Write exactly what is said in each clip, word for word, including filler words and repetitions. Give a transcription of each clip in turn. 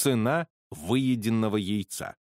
цена выеденного яйца.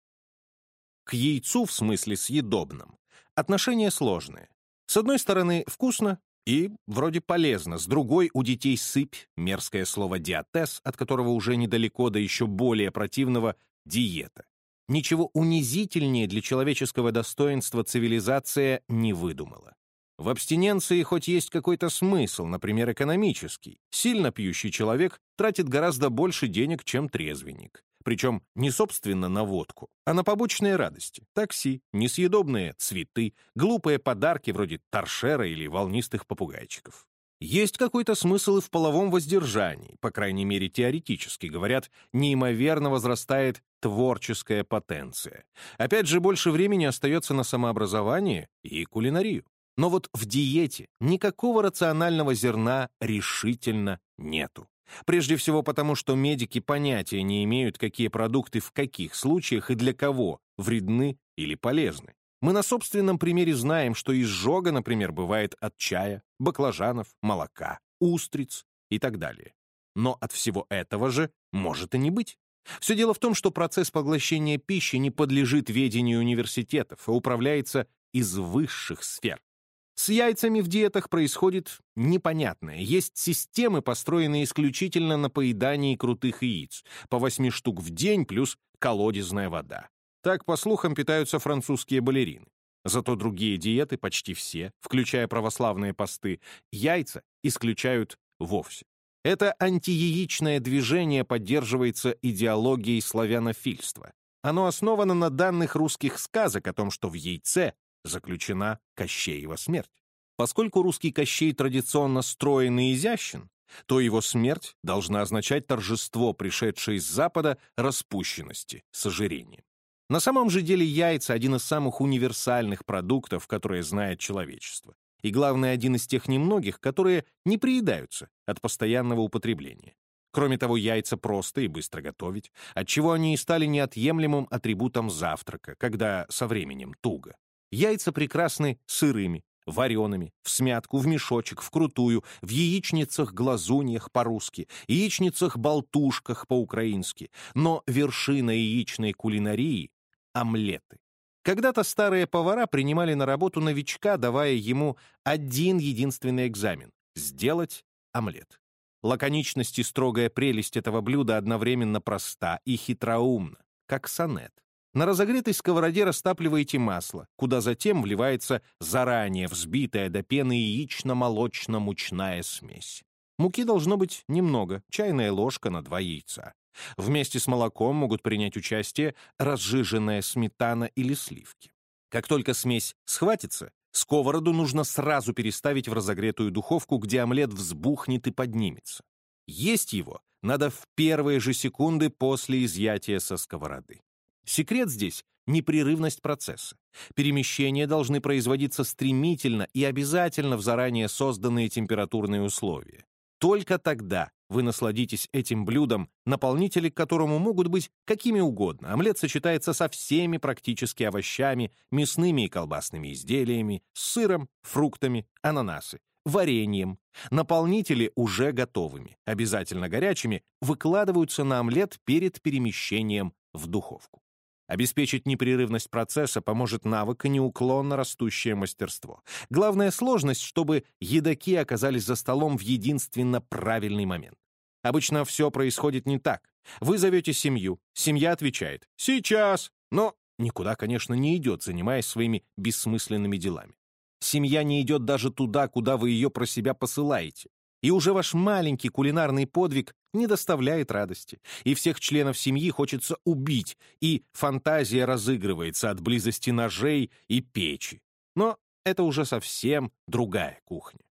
К яйцу, в смысле съедобном, отношения сложные. С одной стороны, вкусно и вроде полезно, с другой у детей сыпь, мерзкое слово диатез, от которого уже недалеко до еще более противного диета. Ничего унизительнее для человеческого достоинства цивилизация не выдумала. В абстиненции хоть есть какой-то смысл, например, экономический. Сильно пьющий человек тратит гораздо больше денег, чем трезвенник. Причем не собственно на водку, а на побочные радости. Такси, несъедобные цветы, глупые подарки вроде торшера или волнистых попугайчиков. Есть какой-то смысл и в половом воздержании, по крайней мере теоретически, говорят, неимоверно возрастает творческая потенция. Опять же, больше времени остается на самообразование и кулинарию. Но вот в диете никакого рационального зерна решительно нету. Прежде всего потому, что медики понятия не имеют, какие продукты в каких случаях и для кого вредны или полезны. Мы на собственном примере знаем, что изжога, например, бывает от чая, баклажанов, молока, устриц и так далее. Но от всего этого же может и не быть. Все дело в том, что процесс поглощения пищи не подлежит ведению университетов, а управляется из высших сфер. С яйцами в диетах происходит непонятное. Есть системы, построенные исключительно на поедании крутых яиц, по восьми штук в день плюс колодезная вода. Так, по слухам, питаются французские балерины. Зато другие диеты, почти все, включая православные посты, яйца исключают вовсе. Это антияичное движение поддерживается идеологией славянофильства. Оно основано на данных русских сказок о том, что в яйце заключена Кощеева смерть. Поскольку русский Кощей традиционно строен и изящен, то его смерть должна означать торжество, пришедшее из Запада, распущенности, с ожирением. На самом же деле яйца — один из самых универсальных продуктов, которые знает человечество. И главное, один из тех немногих, которые не приедаются от постоянного употребления. Кроме того, яйца просто и быстро готовить, отчего они и стали неотъемлемым атрибутом завтрака, когда со временем туго. Яйца прекрасны сырыми, вареными, в смятку, в мешочек, вкрутую, в яичницах-глазуньях по-русски, яичницах-болтушках по-украински. Но вершина яичной кулинарии — омлеты. Когда-то старые повара принимали на работу новичка, давая ему один единственный экзамен — сделать омлет. Лаконичность и строгая прелесть этого блюда одновременно проста и хитроумна, как сонет. На разогретой сковороде растапливаете масло, куда затем вливается заранее взбитая до пены яично-молочно-мучная смесь. Муки должно быть немного, чайная ложка на два яйца. Вместе с молоком могут принять участие разжиженная сметана или сливки. Как только смесь схватится, сковороду нужно сразу переставить в разогретую духовку, где омлет взбухнет и поднимется. Есть его надо в первые же секунды после изъятия со сковороды. Секрет здесь — непрерывность процесса. Перемещения должны производиться стремительно и обязательно в заранее созданные температурные условия. Только тогда вы насладитесь этим блюдом, наполнители к которому могут быть какими угодно. Омлет сочетается со всеми практически овощами, мясными и колбасными изделиями, с сыром, фруктами, ананасы, вареньем. Наполнители уже готовыми, обязательно горячими, выкладываются на омлет перед перемещением в духовку. Обеспечить непрерывность процесса поможет навык и неуклонно растущее мастерство. Главная сложность, чтобы едоки оказались за столом в единственно правильный момент. Обычно все происходит не так. Вы зовете семью, семья отвечает «сейчас», но никуда, конечно, не идет, занимаясь своими бессмысленными делами. Семья не идет даже туда, куда вы ее про себя посылаете. И уже ваш маленький кулинарный подвиг не доставляет радости, и всех членов семьи хочется убить, и фантазия разыгрывается от близости ножей и печи. Но это уже совсем другая кухня.